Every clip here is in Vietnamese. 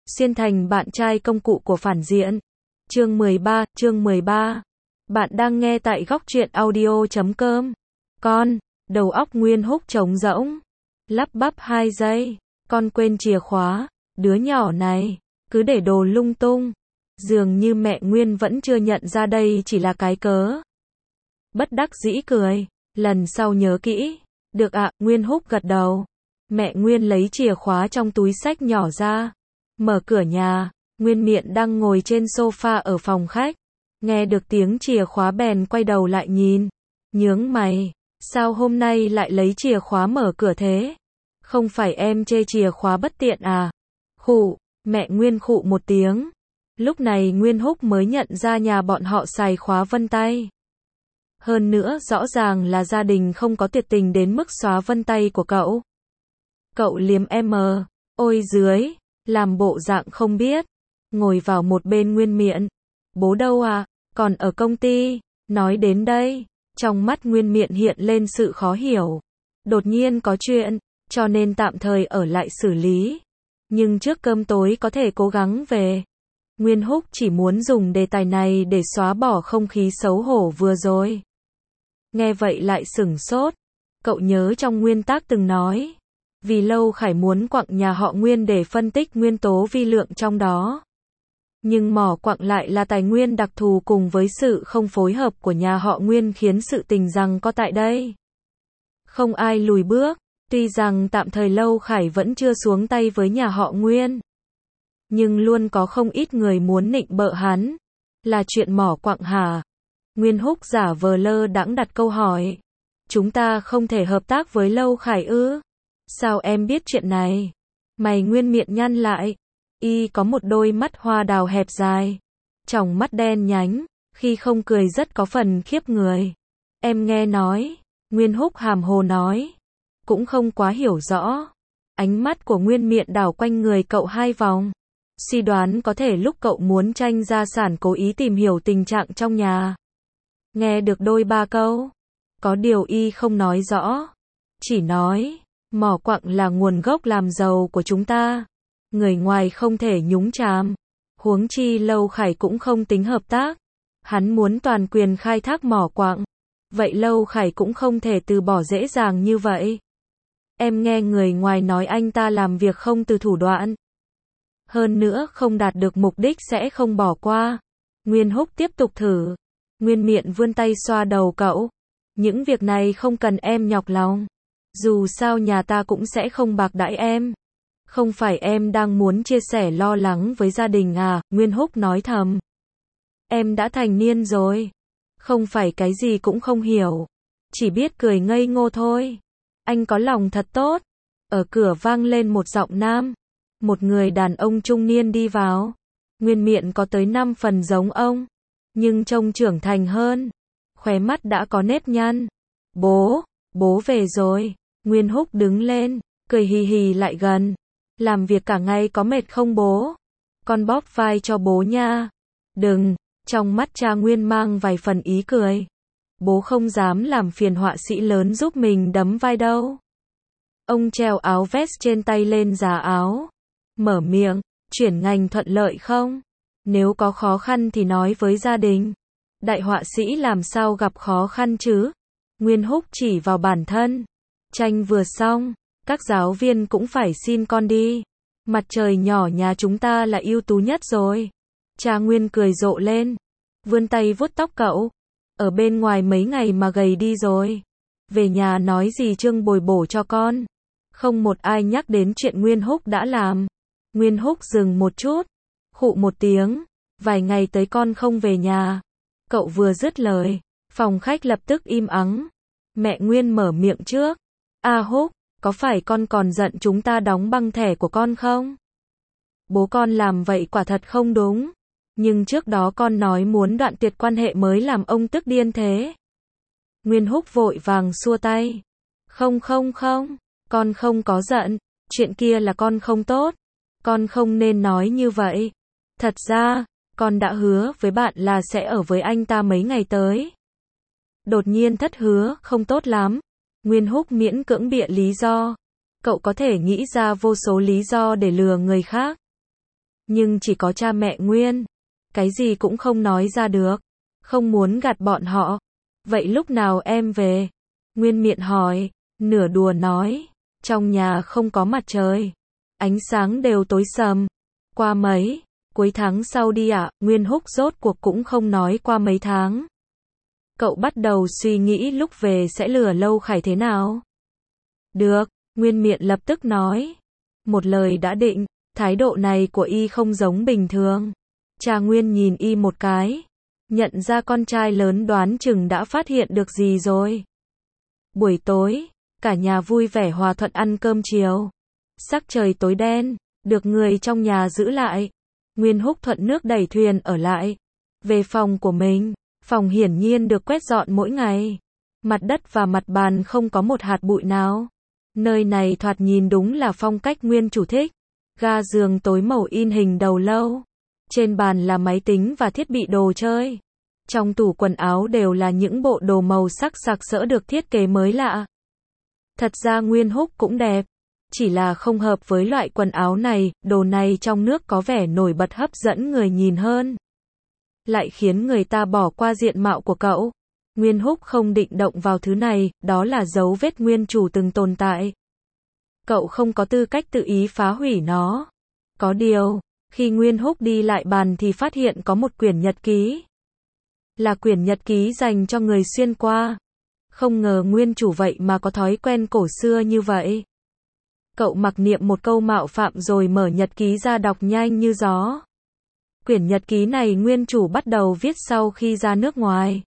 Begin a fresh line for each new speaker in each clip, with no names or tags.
Xuyên thành bạn trai công cụ của phản diện. Chương 13. Bạn đang nghe tại góc truyện audio.com. Con, đầu óc Nguyên Húc trống rỗng. Lắp bắp 2 giây. Con quên chìa khóa. Đứa nhỏ này, cứ để đồ lung tung. Dường như mẹ Nguyên vẫn chưa nhận ra đây chỉ là cái cớ. Bất đắc dĩ cười. Lần sau nhớ kỹ. Được ạ, Nguyên Húc gật đầu. Mẹ Nguyên lấy chìa khóa trong túi xách nhỏ ra. Mở cửa nhà, Nguyên Miện đang ngồi trên sofa ở phòng khách. Nghe được tiếng chìa khóa bèn quay đầu lại nhìn. Nhướng mày, sao hôm nay lại lấy chìa khóa mở cửa thế? Không phải em chê chìa khóa bất tiện à? Khụ, mẹ Nguyên khụ một tiếng. Lúc này Nguyên Húc mới nhận ra nhà bọn họ xài khóa vân tay. Hơn nữa rõ ràng là gia đình không có tuyệt tình đến mức xóa vân tay của cậu. Cậu liếm em ôi dưới, làm bộ dạng không biết. Ngồi vào một bên Nguyên Miện. Bố đâu à? Còn ở công ty. Nói đến đây, trong mắt Nguyên Miện hiện lên sự khó hiểu. Đột nhiên có chuyện, cho nên tạm thời ở lại xử lý. Nhưng trước cơm tối có thể cố gắng về. Nguyên Húc chỉ muốn dùng đề tài này để xóa bỏ không khí xấu hổ vừa rồi. Nghe vậy lại sửng sốt. Cậu nhớ trong nguyên tắc từng nói. Vì Lâu Khải muốn quặng nhà họ Nguyên để phân tích nguyên tố vi lượng trong đó. Nhưng mỏ quặng lại là tài nguyên đặc thù cùng với sự không phối hợp của nhà họ Nguyên khiến sự tình rằng có tại đây. Không ai lùi bước, tuy rằng tạm thời Lâu Khải vẫn chưa xuống tay với nhà họ Nguyên. Nhưng luôn có không ít người muốn nịnh bợ hắn. Là chuyện mỏ quặng hả? Nguyên Húc giả vờ lơ đãng đặt câu hỏi. Chúng ta không thể hợp tác với Lâu Khải ư? Sao em biết chuyện này? Mày Nguyên Miện nhăn lại. Y có một đôi mắt hoa đào hẹp dài. Tròng mắt đen nhánh, khi không cười rất có phần khiếp người. Em nghe nói. Nguyên Húc hàm hồ nói. Cũng không quá hiểu rõ. Ánh mắt của Nguyên Miện đảo quanh người cậu 2 vòng. Suy đoán có thể lúc cậu muốn tranh gia sản cố ý tìm hiểu tình trạng trong nhà. Nghe được đôi 3 câu. Có điều Y không nói rõ. Chỉ nói. Mỏ quặng là nguồn gốc làm giàu của chúng ta. Người ngoài không thể nhúng chàm. Huống chi Lâu Khải cũng không tính hợp tác. Hắn muốn toàn quyền khai thác mỏ quặng. Vậy Lâu Khải cũng không thể từ bỏ dễ dàng như vậy. Em nghe người ngoài nói anh ta làm việc không từ thủ đoạn. Hơn nữa không đạt được mục đích sẽ không bỏ qua. Nguyên Húc tiếp tục thử. Nguyên Miện vươn tay xoa đầu cậu. Những việc này không cần em nhọc lòng. Dù sao nhà ta cũng sẽ không bạc đãi em. Không phải em đang muốn chia sẻ lo lắng với gia đình à? Nguyên Húc nói thầm. Em đã thành niên rồi. Không phải cái gì cũng không hiểu. Chỉ biết cười ngây ngô thôi. Anh có lòng thật tốt. Ở cửa vang lên một giọng nam. Một người đàn ông trung niên đi vào. Nguyên Miện có tới 5 phần giống ông. Nhưng trông trưởng thành hơn. Khóe mắt đã có nếp nhăn. Bố về rồi. Nguyên Húc đứng lên, cười hì hì lại gần. Làm việc cả ngày có mệt không bố? Con bóp vai cho bố nha. Đừng, trong mắt cha Nguyên mang vài phần ý cười. Bố không dám làm phiền họa sĩ lớn giúp mình đấm vai đâu. Ông treo áo vest trên tay lên giá áo. Mở miệng, chuyển ngành thuận lợi không? Nếu có khó khăn thì nói với gia đình. Đại họa sĩ làm sao gặp khó khăn chứ? Nguyên Húc chỉ vào bản thân. Tranh vừa xong, các giáo viên cũng phải xin con đi. Mặt trời nhỏ nhà chúng ta là ưu tú nhất rồi. Cha Nguyên cười rộ lên. Vươn tay vuốt tóc cậu. Ở bên ngoài mấy ngày mà gầy đi rồi. Về nhà nói gì trưng bồi bổ cho con. Không một ai nhắc đến chuyện Nguyên Húc đã làm. Nguyên Húc dừng một chút. Khụ một tiếng. Vài ngày tới con không về nhà. Cậu vừa dứt lời. Phòng khách lập tức im ắng. Mẹ Nguyên mở miệng trước. Húc, có phải con còn giận chúng ta đóng băng thẻ của con không? Bố con làm vậy quả thật không đúng. Nhưng trước đó con nói muốn đoạn tuyệt quan hệ mới làm ông tức điên thế. Nguyên Húc vội vàng xua tay. Không, con không có giận. Chuyện kia là con không tốt. Con không nên nói như vậy. Thật ra, con đã hứa với bạn là sẽ ở với anh ta mấy ngày tới. Đột nhiên thất hứa, không tốt lắm. Nguyên Húc miễn cưỡng bịa lý do. Cậu có thể nghĩ ra vô số lý do để lừa người khác. nhưng chỉ có cha mẹ Nguyên. Cái gì cũng không nói ra được. Không muốn gạt bọn họ. Vậy lúc nào em về? Nguyên miệng hỏi, nửa đùa nói. Trong nhà không có mặt trời. Ánh sáng đều tối sầm. Qua mấy cuối tháng sau đi ạ. Nguyên Húc rốt cuộc cũng không nói qua mấy tháng. Cậu bắt đầu suy nghĩ lúc về sẽ lừa Lâu Khải thế nào. Được, Nguyên miệng lập tức nói. Một lời đã định, thái độ này của y không giống bình thường. Cha Nguyên nhìn y một cái. Nhận ra con trai lớn đoán chừng đã phát hiện được gì rồi. Buổi tối, cả nhà vui vẻ hòa thuận ăn cơm chiều. Sắc trời tối đen, được người trong nhà giữ lại. Nguyên Húc thuận nước đẩy thuyền ở lại. Về phòng của mình, phòng hiển nhiên được quét dọn mỗi ngày. Mặt đất và mặt bàn không có một hạt bụi nào. Nơi này thoạt nhìn đúng là phong cách Nguyên chủ thích. Ga giường tối màu in hình đầu lâu. Trên bàn là máy tính và thiết bị đồ chơi. Trong tủ quần áo đều là những bộ đồ màu sắc sặc sỡ được thiết kế mới lạ. Thật ra Nguyên Húc cũng đẹp. Chỉ là không hợp với loại quần áo này, đồ này trong nước có vẻ nổi bật hấp dẫn người nhìn hơn. Lại khiến người ta bỏ qua diện mạo của cậu. Nguyên Húc không định động vào thứ này, đó là dấu vết nguyên chủ từng tồn tại. Cậu không có tư cách tự ý phá hủy nó. Có điều, khi Nguyên Húc đi lại bàn thì phát hiện có một quyển nhật ký. Là quyển nhật ký dành cho người xuyên qua. Không ngờ nguyên chủ vậy mà có thói quen cổ xưa như vậy. Cậu mặc niệm một câu mạo phạm rồi mở nhật ký ra đọc nhanh như gió. Quyển nhật ký này nguyên chủ bắt đầu viết sau khi ra nước ngoài.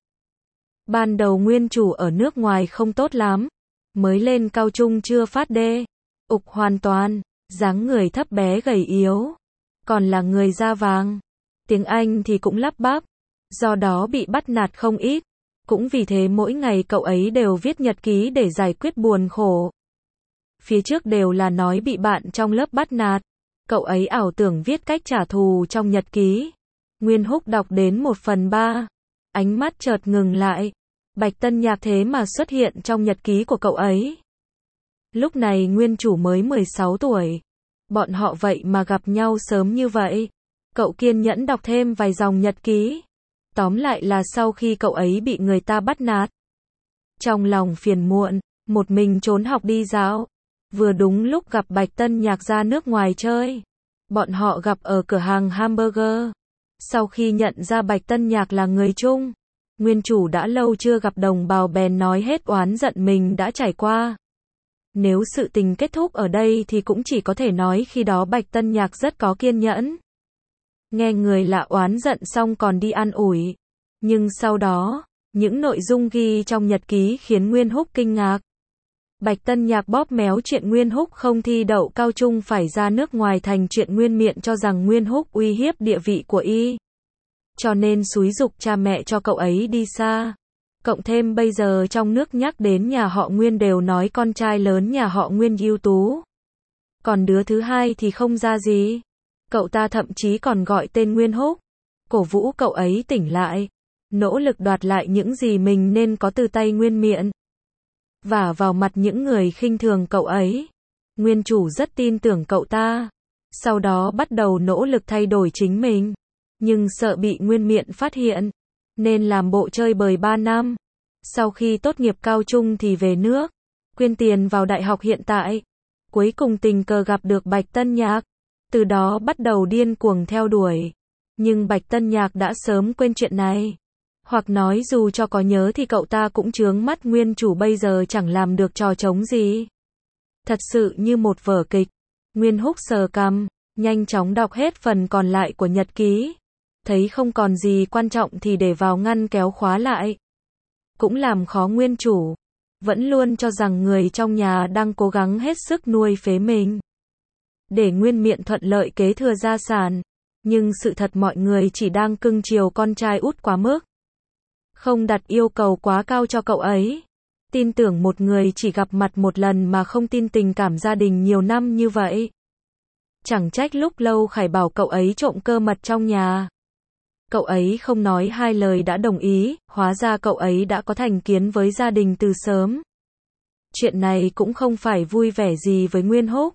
Ban đầu nguyên chủ ở nước ngoài không tốt lắm. Mới lên cao trung chưa phát đê. Ục hoàn toàn, dáng người thấp bé gầy yếu. Còn là người da vàng. Tiếng Anh thì cũng lắp bắp. Do đó bị bắt nạt không ít. Cũng vì thế mỗi ngày cậu ấy đều viết nhật ký để giải quyết buồn khổ. Phía trước đều là nói bị bạn trong lớp bắt nạt. Cậu ấy ảo tưởng viết cách trả thù trong nhật ký. Nguyên Húc đọc đến 1/3. Ánh mắt chợt ngừng lại. Bạch Tân Nhạc thế mà xuất hiện trong nhật ký của cậu ấy. Lúc này nguyên chủ mới 16 tuổi. Bọn họ vậy mà gặp nhau sớm như vậy. Cậu kiên nhẫn đọc thêm vài dòng nhật ký. Tóm lại là sau khi cậu ấy bị người ta bắt nạt. Trong lòng phiền muộn, một mình trốn học đi dạo. Vừa đúng lúc gặp Bạch Tân Nhạc ra nước ngoài chơi. Bọn họ gặp ở cửa hàng hamburger. Sau khi nhận ra Bạch Tân Nhạc là người Trung, nguyên chủ đã lâu chưa gặp đồng bào bèn nói hết oán giận mình đã trải qua. Nếu sự tình kết thúc ở đây thì cũng chỉ có thể nói khi đó Bạch Tân Nhạc rất có kiên nhẫn. Nghe người lạ oán giận xong còn đi an ủi. Nhưng sau đó, những nội dung ghi trong nhật ký khiến Nguyên Húc kinh ngạc. Bạch Tân Nhạc bóp méo chuyện Nguyên Húc không thi đậu cao trung phải ra nước ngoài thành chuyện Nguyên miệng cho rằng Nguyên Húc uy hiếp địa vị của y. Cho nên xúi giục cha mẹ cho cậu ấy đi xa. Cộng thêm bây giờ trong nước nhắc đến nhà họ Nguyên đều nói con trai lớn nhà họ Nguyên ưu tú. Còn đứa thứ hai thì không ra gì. Cậu ta thậm chí còn gọi tên Nguyên Húc. Cổ vũ cậu ấy tỉnh lại. Nỗ lực đoạt lại những gì mình nên có từ tay Nguyên miện. Vả vào mặt những người khinh thường cậu ấy. Nguyên chủ rất tin tưởng cậu ta. Sau đó bắt đầu nỗ lực thay đổi chính mình. Nhưng sợ bị Nguyên miện phát hiện. Nên làm bộ chơi bời 3 năm. Sau khi tốt nghiệp cao trung thì về nước. Quyên tiền vào đại học hiện tại. Cuối cùng tình cờ gặp được Bạch Tân Nhạc. Từ đó bắt đầu điên cuồng theo đuổi. Nhưng Bạch Tân Nhạc đã sớm quên chuyện này. Hoặc nói dù cho có nhớ thì cậu ta cũng chướng mắt nguyên chủ bây giờ chẳng làm được trò trống gì. Thật sự như một vở kịch. Nguyên Húc sờ cằm, nhanh chóng đọc hết phần còn lại của nhật ký. Thấy không còn gì quan trọng thì để vào ngăn kéo khóa lại. Cũng làm khó nguyên chủ. Vẫn luôn cho rằng người trong nhà đang cố gắng hết sức nuôi phế mình. Để Nguyên miện thuận lợi kế thừa gia sản. Nhưng sự thật mọi người chỉ đang cưng chiều con trai út quá mức. Không đặt yêu cầu quá cao cho cậu ấy. Tin tưởng một người chỉ gặp mặt một lần mà không tin tình cảm gia đình nhiều năm như vậy. Chẳng trách lúc Lâu Khải bảo cậu ấy trộm cơ mật trong nhà. Cậu ấy không nói hai lời đã đồng ý, hóa ra cậu ấy đã có thành kiến với gia đình từ sớm. Chuyện này cũng không phải vui vẻ gì với Nguyên Húc.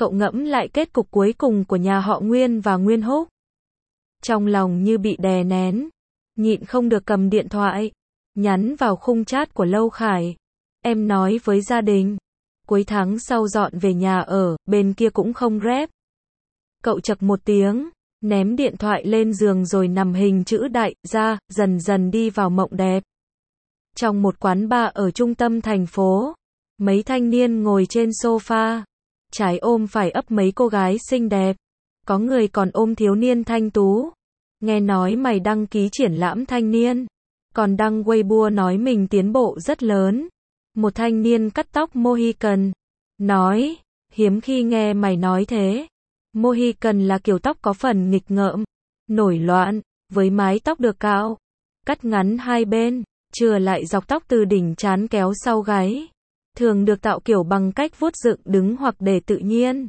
Cậu ngẫm lại kết cục cuối cùng của nhà họ Nguyên và Nguyên Húc. Trong lòng như bị đè nén, nhịn không được cầm điện thoại, nhắn vào khung chat của Lâu Khải. Em nói với gia đình, cuối tháng sau dọn về nhà ở, bên kia cũng không rep. Cậu chậc một tiếng, ném điện thoại lên giường rồi nằm hình chữ đại ra, dần dần đi vào mộng đẹp. Trong một quán bar ở trung tâm thành phố, mấy thanh niên ngồi trên sofa, trái ôm phải ấp mấy cô gái xinh đẹp. Có người còn ôm thiếu niên thanh tú. Nghe nói mày đăng ký triển lãm thanh niên, còn đăng Weibo nói mình tiến bộ rất lớn. Một thanh niên cắt tóc Mohican nói, hiếm khi nghe mày nói thế. Mohican là kiểu tóc có phần nghịch ngợm, nổi loạn, với mái tóc được cạo, cắt ngắn hai bên, chừa lại dọc tóc từ đỉnh trán kéo sau gáy. Thường được tạo kiểu bằng cách vuốt dựng đứng hoặc để tự nhiên.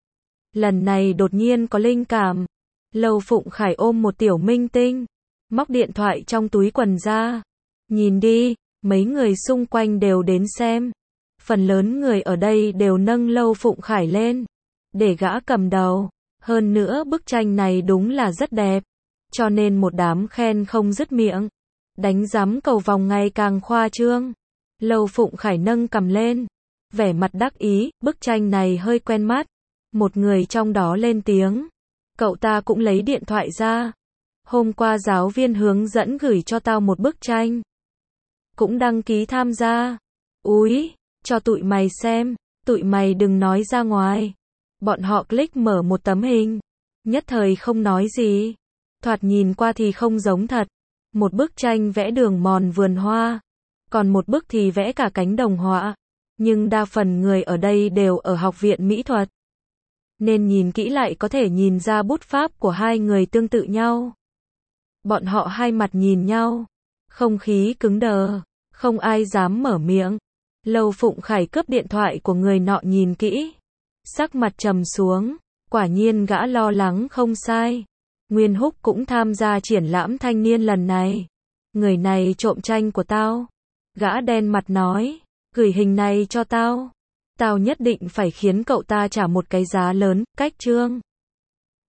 Lần này đột nhiên có linh cảm. Lâu Phụng Khải ôm một tiểu minh tinh, móc điện thoại trong túi quần ra. Nhìn đi, mấy người xung quanh đều đến xem. Phần lớn người ở đây đều nâng Lâu Phụng Khải lên, để gã cầm đầu. Hơn nữa bức tranh này đúng là rất đẹp, cho nên một đám khen không dứt miệng. Đánh giám cầu vòng ngày càng khoa trương. Lâu Phụng Khải nâng cầm lên, vẻ mặt đắc ý, bức tranh này hơi quen mắt. Một người trong đó lên tiếng. Cậu ta cũng lấy điện thoại ra. Hôm qua giáo viên hướng dẫn gửi cho tao một bức tranh. Cũng đăng ký tham gia. Úi, cho tụi mày xem, tụi mày đừng nói ra ngoài. Bọn họ click mở một tấm hình, nhất thời không nói gì. Thoạt nhìn qua thì không giống thật. Một bức tranh vẽ đường mòn vườn hoa, còn một bức thì vẽ cả cánh đồng họa. Nhưng đa phần người ở đây đều ở học viện mỹ thuật, nên nhìn kỹ lại có thể nhìn ra bút pháp của hai người tương tự nhau. Bọn họ hai mặt nhìn nhau, không khí cứng đờ, không ai dám mở miệng. Lâu Phụng Khải cướp điện thoại của người nọ nhìn kỹ, sắc mặt trầm xuống, quả nhiên gã lo lắng không sai. Nguyên Húc cũng tham gia triển lãm thanh niên lần này. Người này trộm tranh của tao. Gã đen mặt nói, gửi hình này cho tao. Tao nhất định phải khiến cậu ta trả một cái giá lớn, cách chương.